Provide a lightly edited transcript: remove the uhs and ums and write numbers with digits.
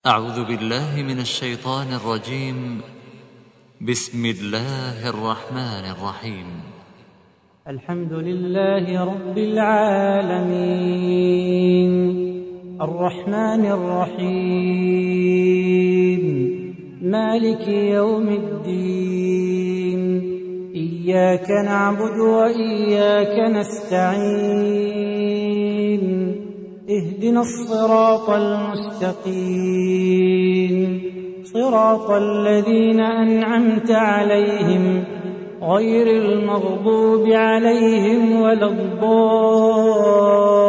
أعوذ بالله من الشيطان الرجيم. بسم الله الرحمن الرحيم. الحمد لله رب العالمين الرحمن الرحيم مالك يوم الدين إياك نعبد وإياك نستعين اهدنا الصراط المستقيم صراط الذين أنعمت عليهم غير المغضوب عليهم ولا الضالين.